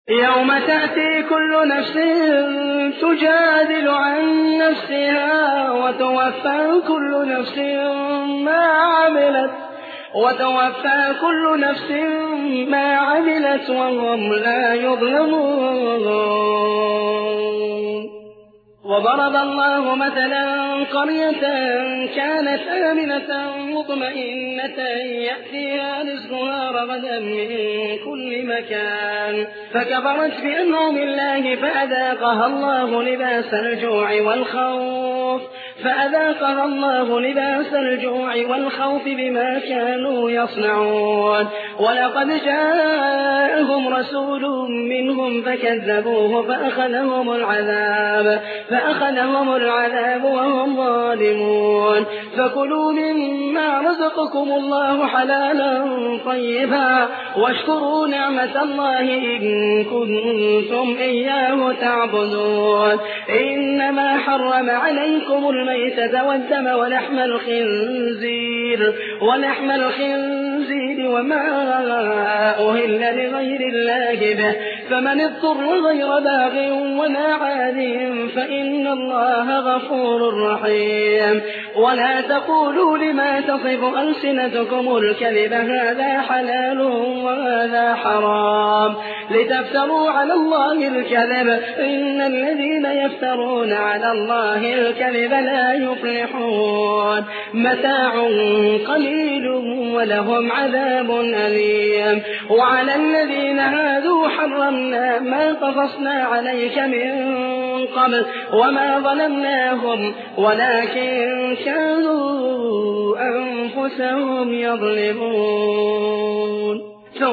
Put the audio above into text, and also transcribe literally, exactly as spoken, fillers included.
يوم تأتي كل نفس تجادل عن نفسها وتوفى كل نفس ما عملت وتوفى كل نفس ما عملت وهم لا يظلمون. وضرب الله مثلا قرية كانت آمنة مطمئنة يأتيها رزقها رغدا من كل مكان فكفرت بأنعم الله فأذاقها الله لباس الجوع والخوف فأذاقها الله لباس الجوع والخوف بما كانوا يصنعون. ولقد جاءهم رسول منهم فكذبوه فأخذهم العذاب فأخذهم العذاب وهم ظالمون. فكلوا مما رزقكم الله حلالا طيبا واشكروا نعمة الله إن كنتم إياه تعبدون. إنما حرم عليكم الميتة والدم ولحم الخنزير ولحم الخنزير وما أهل لغير الله به فمن اضطر غير باغ ولا عاد فإن الله غفور رحيم. ولا تقولوا لما تصف ألسنتكم الكذب هذا حلال وهذا حرام لتفتروا على الله الكذب إن الذين يفترون على الله الكذب لا يفلحون. متاع قليل ولهم عذاب أليم. وعلى الذين هادوا حرمنا ما قصصنا عليك من قبل وما ظلمناهم ولكن كانوا أنفسهم يظلمون.